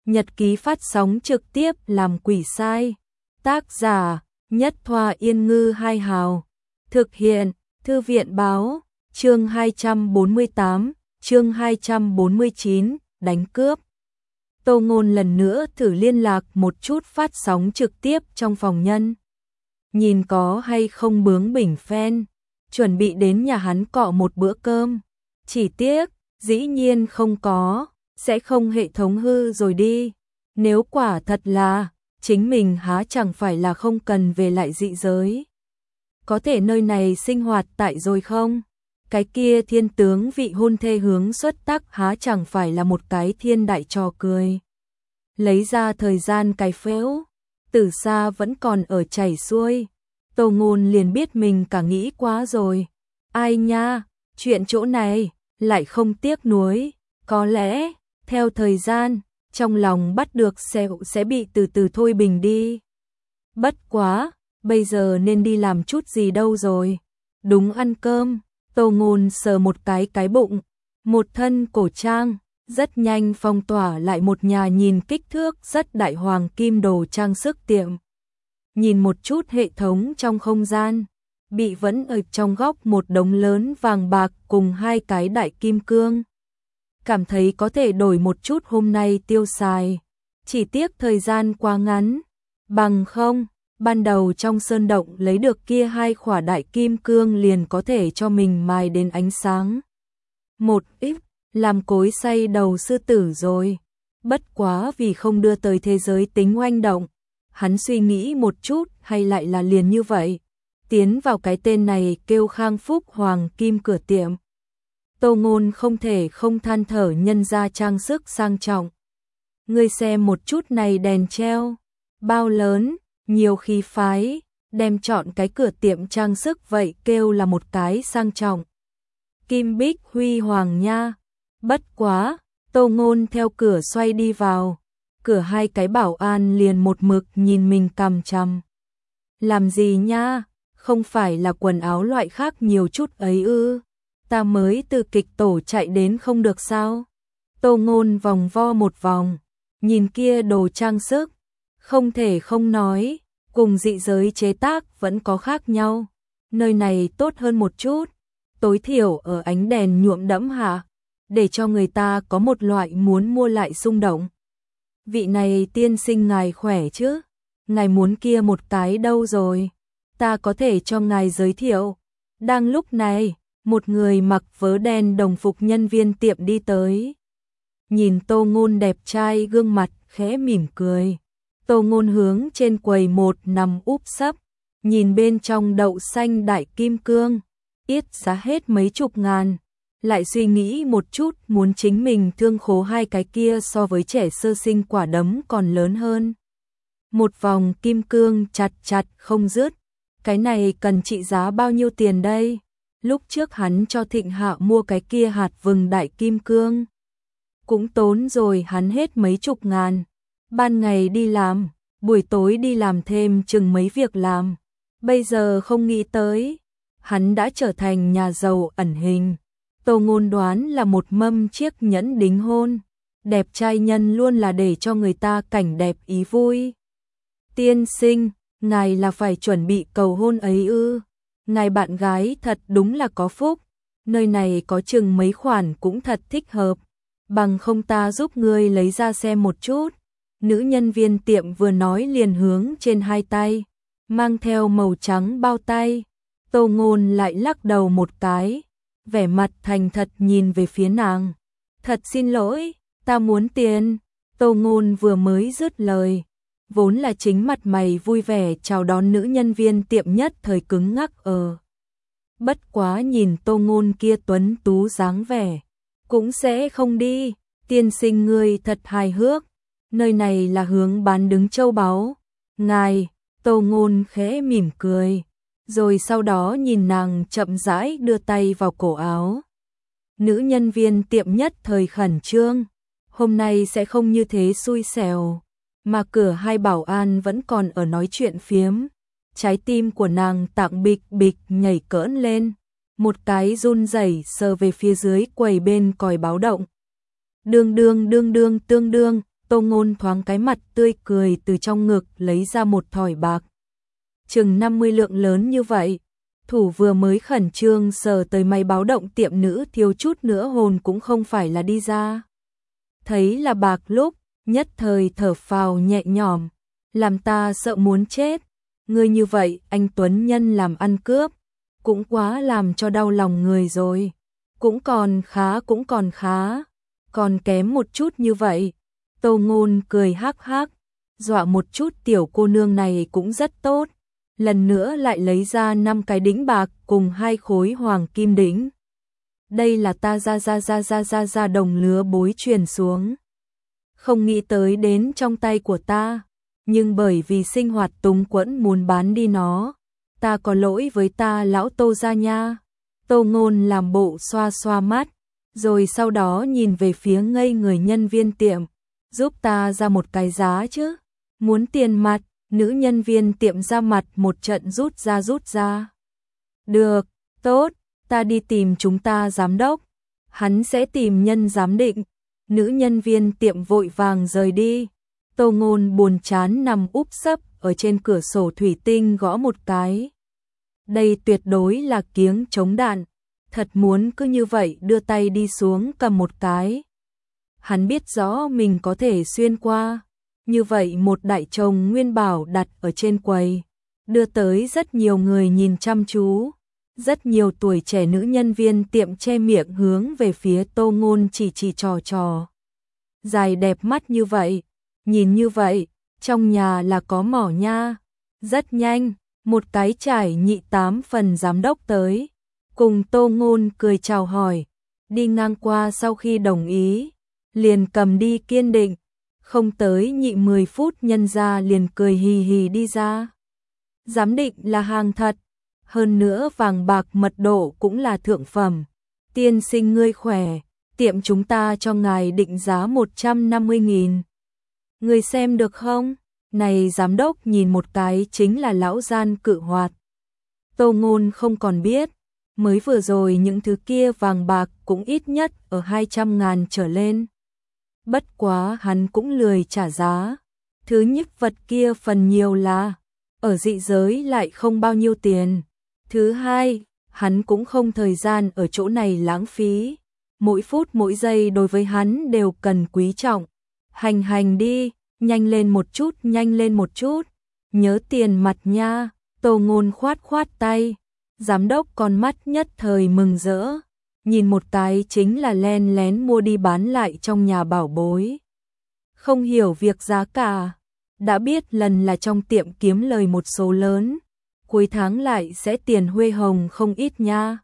Nhật ký phát sóng trực tiếp làm quỷ sai. Tác giả: Nhất Thoa Yên Ngư Hai Hào. Thực hiện: Thư viện báo. Chương 248, chương 249, đánh cướp. Tô Ngôn lần nữa thử liên lạc một chút phát sóng trực tiếp trong phòng nhân. Nhìn có hay không bướng bỉnh fan, chuẩn bị đến nhà hắn cọ một bữa cơm. Chỉ tiếc, dĩ nhiên không có, sẽ không hệ thống hư rồi đi. Nếu quả thật là, chính mình há chẳng phải là không cần về lại dị giới. Có thể nơi này sinh hoạt tại rồi không? Cái kia thiên tướng vị hôn thê hướng xuất tắc há chẳng phải là một cái thiên đại trò cười. Lấy ra thời gian cài phễu, từ xa vẫn còn ở chảy xuôi. Tô Ngôn liền biết mình cả nghĩ quá rồi. Ai nha, chuyện chỗ này, lại không tiếc nuối. Có lẽ, theo thời gian, trong lòng bắt được sẽ bị từ từ thôi bình đi. Bất quá, bây giờ nên đi làm chút gì đâu rồi. Đúng ăn cơm, Tô Ngôn sờ một cái bụng, một thân cổ trang, rất nhanh phong tỏa lại một nhà nhìn kích thước rất đại hoàng kim đồ trang sức tiệm. Nhìn một chút hệ thống trong không gian, bị vẫn ở trong góc một đống lớn vàng bạc cùng hai cái đại kim cương. Cảm thấy có thể đổi một chút hôm nay tiêu xài, chỉ tiếc thời gian quá ngắn, bằng không, ban đầu trong sơn động lấy được kia hai khỏa đại kim cương liền có thể cho mình mài đến ánh sáng. Một ít, làm cối xay đầu sư tử rồi, bất quá vì không đưa tới thế giới tính oanh động, hắn suy nghĩ một chút hay lại là liền như vậy, tiến vào cái tên này kêu Khang Phúc Hoàng Kim cửa tiệm. Tô Ngôn không thể không than thở nhân ra trang sức sang trọng. Ngươi xem một chút này đèn treo, bao lớn, nhiều khí phái, đem chọn cái cửa tiệm trang sức vậy kêu là một cái sang trọng. Kim bích huy hoàng nha. Bất quá, Tô Ngôn theo cửa xoay đi vào, cửa hai cái bảo an liền một mực nhìn mình cằm chằm. Làm gì nha, không phải là quần áo loại khác nhiều chút ấy ư? Ta mới từ kịch tổ chạy đến không được sao? Tô Ngôn vòng vo một vòng, nhìn kia đồ trang sức, không thể không nói, cùng dị giới chế tác vẫn có khác nhau. Nơi này tốt hơn một chút, tối thiểu ở ánh đèn nhuộm đẫm hạ, để cho người ta có một loại muốn mua lại xung động. Vị này tiên sinh ngài khỏe chứ? Ngài muốn kia một cái đâu rồi? Ta có thể cho ngài giới thiệu. Đang lúc này, một người mặc vớ đen đồng phục nhân viên tiệm đi tới. Nhìn Tô Ngôn đẹp trai gương mặt khẽ mỉm cười. Tô Ngôn hướng trên quầy một nằm úp sấp, nhìn bên trong đậu xanh đại kim cương, ít giá hết mấy chục ngàn. Lại suy nghĩ một chút muốn chính mình thương khố hai cái kia so với trẻ sơ sinh quả đấm còn lớn hơn. Một vòng kim cương chặt không dứt. Cái này cần trị giá bao nhiêu tiền đây? Lúc trước hắn cho Thịnh Hạ mua cái kia hạt vừng đại kim cương, cũng tốn rồi hắn hết mấy chục ngàn. Ban ngày đi làm, buổi tối đi làm thêm chừng mấy việc làm. Bây giờ không nghĩ tới, hắn đã trở thành nhà giàu ẩn hình. Tô Ngôn đoán là một mâm chiếc nhẫn đính hôn. Đẹp trai nhân luôn là để cho người ta cảnh đẹp ý vui. Tiên sinh, ngài là phải chuẩn bị cầu hôn ấy ư? Ngài bạn gái thật đúng là có phúc. Nơi này có chừng mấy khoản cũng thật thích hợp. Bằng không ta giúp ngươi lấy ra xem một chút. Nữ nhân viên tiệm vừa nói liền hướng trên hai tay, mang theo màu trắng bao tay. Tô Ngôn lại lắc đầu một cái, vẻ mặt thành thật nhìn về phía nàng. Thật xin lỗi, ta muốn tiền. Tô Ngôn vừa mới dứt lời, vốn là chính mặt mày vui vẻ chào đón nữ nhân viên tiệm nhất thời cứng ngắc Bất quá nhìn Tô Ngôn kia tuấn tú dáng vẻ, cũng sẽ không đi. Tiên sinh ngươi thật hài hước, nơi này là hướng bán đứng châu báu. Ngài, Tô Ngôn khẽ mỉm cười, rồi sau đó nhìn nàng chậm rãi đưa tay vào cổ áo. Nữ nhân viên tiệm nhất thời khẩn trương, hôm nay sẽ không như thế xui xẻo, mà cửa hai bảo an vẫn còn ở nói chuyện phiếm. Trái tim của nàng tạng bịch bịch nhảy cỡn lên, một cái run rẩy sờ về phía dưới quầy bên còi báo động. Tương đương, Tô Ngôn thoáng cái mặt tươi cười từ trong ngực lấy ra một thỏi bạc. Chừng 50 lượng lớn như vậy. Thủ vừa mới khẩn trương sờ tới máy báo động tiệm nữ thiếu chút nữa hồn cũng không phải là đi ra. Thấy là bạc lúc, nhất thời thở phào nhẹ nhõm, làm ta sợ muốn chết. Ngươi như vậy, anh Tuấn Nhân làm ăn cướp, cũng quá làm cho đau lòng người rồi. Cũng còn khá, còn kém một chút như vậy. Tô Ngôn cười hắc hắc, dọa một chút tiểu cô nương này cũng rất tốt. Lần nữa lại lấy ra 5 cái đĩnh bạc cùng 2 khối hoàng kim đĩnh. Đây là ta ra đồng lứa bối truyền xuống. Không nghĩ tới đến trong tay của ta, nhưng bởi vì sinh hoạt túng quẫn muốn bán đi nó, ta có lỗi với ta lão Tô gia nha. Tô Ngôn làm bộ xoa xoa mắt, rồi sau đó nhìn về phía ngây người nhân viên tiệm, giúp ta ra một cái giá chứ, muốn tiền mặt. Nữ nhân viên tiệm ra mặt một trận rút ra. Được, tốt, ta đi tìm chúng ta giám đốc, hắn sẽ tìm nhân giám định. Nữ nhân viên tiệm vội vàng rời đi. Tô Ngôn buồn chán nằm úp sấp ở trên cửa sổ thủy tinh gõ một cái. Đây tuyệt đối là kiếng chống đạn, thật muốn cứ như vậy đưa tay đi xuống cầm một cái. Hắn biết rõ mình có thể xuyên qua. Như vậy một đại chồng nguyên bảo đặt ở trên quầy, đưa tới rất nhiều người nhìn chăm chú. Rất nhiều tuổi trẻ nữ nhân viên tiệm che miệng hướng về phía Tô Ngôn chỉ trò. Dài đẹp mắt như vậy, nhìn như vậy, trong nhà là có mỏ nha. Rất nhanh, một cái trải nhị 8 phần giám đốc tới, cùng Tô Ngôn cười chào hỏi, đi ngang qua sau khi đồng ý, liền cầm đi kiên định. Không tới nhị 10 phút nhân ra liền cười hì hì đi ra. Giám định là hàng thật, hơn nữa vàng bạc mật độ cũng là thượng phẩm. Tiên sinh ngươi khỏe, tiệm chúng ta cho ngài định giá 150.000. Ngươi xem được không? Này giám đốc nhìn một cái chính là lão gian cự hoạt. Tô Ngôn không còn biết, mới vừa rồi những thứ kia vàng bạc cũng ít nhất ở 200.000 trở lên. Bất quá hắn cũng lười trả giá. Thứ nhất vật kia phần nhiều là ở dị giới lại không bao nhiêu tiền. Thứ hai, hắn cũng không thời gian ở chỗ này lãng phí. Mỗi phút mỗi giây đối với hắn đều cần quý trọng. Hành đi, nhanh lên một chút. Nhớ tiền mặt nha. Tô Ngôn khoát tay. Giám đốc con mắt nhất thời mừng rỡ. Nhìn một cái chính là len lén mua đi bán lại trong nhà bảo bối. Không hiểu việc giá cả, đã biết lần là trong tiệm kiếm lời một số lớn, cuối tháng lại sẽ tiền huê hồng không ít nha.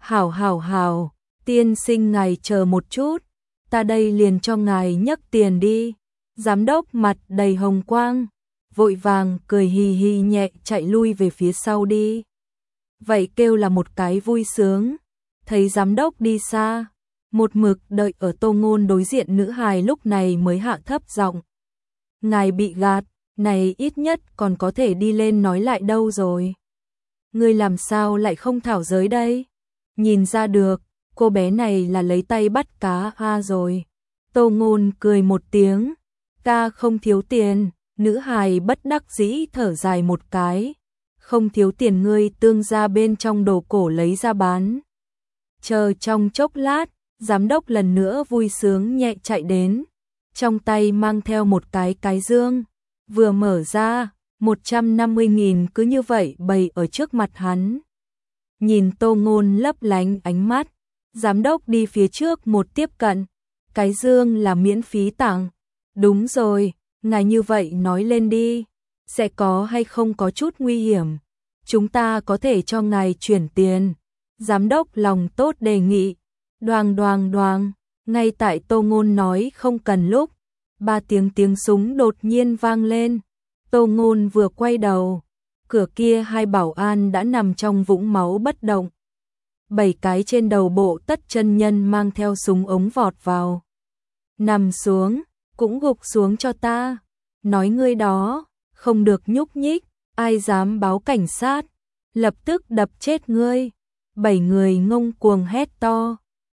Hảo, tiên sinh ngài chờ một chút, ta đây liền cho ngài nhấc tiền đi. Giám đốc mặt đầy hồng quang, vội vàng cười hì hì nhẹ chạy lui về phía sau đi. Vậy kêu là một cái vui sướng. Thấy giám đốc đi xa, một mực đợi ở Tô Ngôn đối diện nữ hài lúc này mới hạ thấp giọng. Ngài bị gạt, này ít nhất còn có thể đi lên nói lại đâu rồi. Ngươi làm sao lại không thảo giới đây? Nhìn ra được, cô bé này là lấy tay bắt cá rồi. Tô Ngôn cười một tiếng, ta không thiếu tiền. Nữ hài bất đắc dĩ thở dài một cái. Không thiếu tiền ngươi tương ra bên trong đồ cổ lấy ra bán. Chờ trong chốc lát, giám đốc lần nữa vui sướng nhẹ chạy đến, trong tay mang theo một cái dương, vừa mở ra, 150.000 cứ như vậy bày ở trước mặt hắn. Nhìn Tô Ngôn lấp lánh ánh mắt, giám đốc đi phía trước một tiếp cận, cái dương là miễn phí tặng. Đúng rồi, ngài như vậy nói lên đi, sẽ có hay không có chút nguy hiểm, chúng ta có thể cho ngài chuyển tiền. Giám đốc lòng tốt đề nghị. Đoàng, ngay tại Tô Ngôn nói không cần lúc, 3 tiếng súng đột nhiên vang lên. Tô Ngôn vừa quay đầu, cửa kia 2 bảo an đã nằm trong vũng máu bất động. 7 cái trên đầu bộ tất chân nhân mang theo súng ống vọt vào. Nằm xuống, cũng gục xuống cho ta. Nói ngươi đó, không được nhúc nhích, ai dám báo cảnh sát, lập tức đập chết ngươi. 7 người ngông cuồng hét to,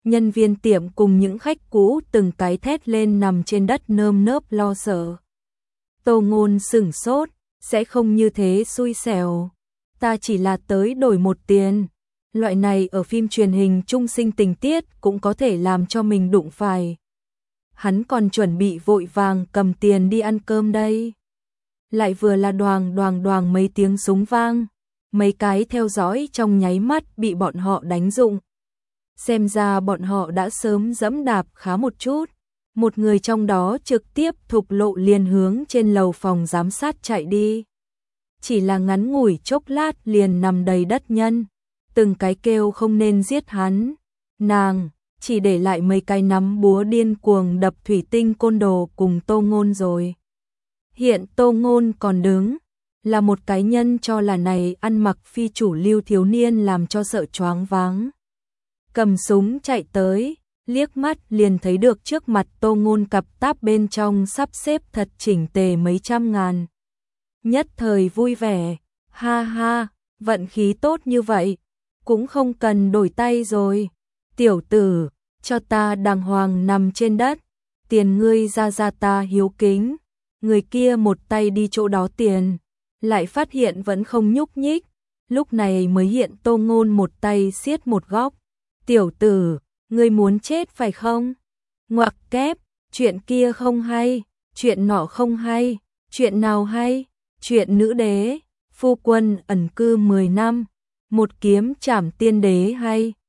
Nhân viên tiệm cùng những khách cũ từng cái thét lên nằm trên đất nơm nớp lo sợ. Tô Ngôn sửng sốt, sẽ không như thế xui xẻo. Ta chỉ là tới đổi một tiền. Loại này ở phim truyền hình trung sinh tình tiết cũng có thể làm cho mình đụng phải. Hắn còn chuẩn bị vội vàng cầm tiền đi ăn cơm đây. Lại vừa là đoàng đoàng đoàng mấy tiếng súng vang. Mấy cái theo dõi trong nháy mắt bị bọn họ đánh rụng. Xem ra bọn họ đã sớm dẫm đạp khá một chút. Một người trong đó trực tiếp thục lộ liền hướng trên lầu phòng giám sát chạy đi. Chỉ là ngắn ngủi chốc lát liền nằm đầy đất nhân. Từng cái kêu không nên giết hắn. Nàng chỉ để lại mấy cái nắm búa điên cuồng đập thủy tinh côn đồ cùng Tô Ngôn rồi. Hiện Tô Ngôn còn đứng, là một cái nhân cho là này ăn mặc phi chủ lưu thiếu niên làm cho sợ choáng váng. Cầm súng chạy tới, liếc mắt liền thấy được trước mặt Tô Ngôn cặp táp bên trong sắp xếp thật chỉnh tề mấy trăm ngàn. Nhất thời vui vẻ, ha ha, vận khí tốt như vậy, cũng không cần đổi tay rồi. Tiểu tử, cho ta đàng hoàng nằm trên đất, tiền ngươi ra ta hiếu kính. Người kia một tay đi chỗ đó tiền, lại phát hiện vẫn không nhúc nhích, lúc này mới hiện Tô Ngôn một tay siết một góc. Tiểu tử, ngươi muốn chết phải không? Ngoặc kép, chuyện kia không hay, chuyện nọ không hay, chuyện nào hay? Chuyện nữ đế, phu quân ẩn cư 10 năm, một kiếm trảm tiên đế hay.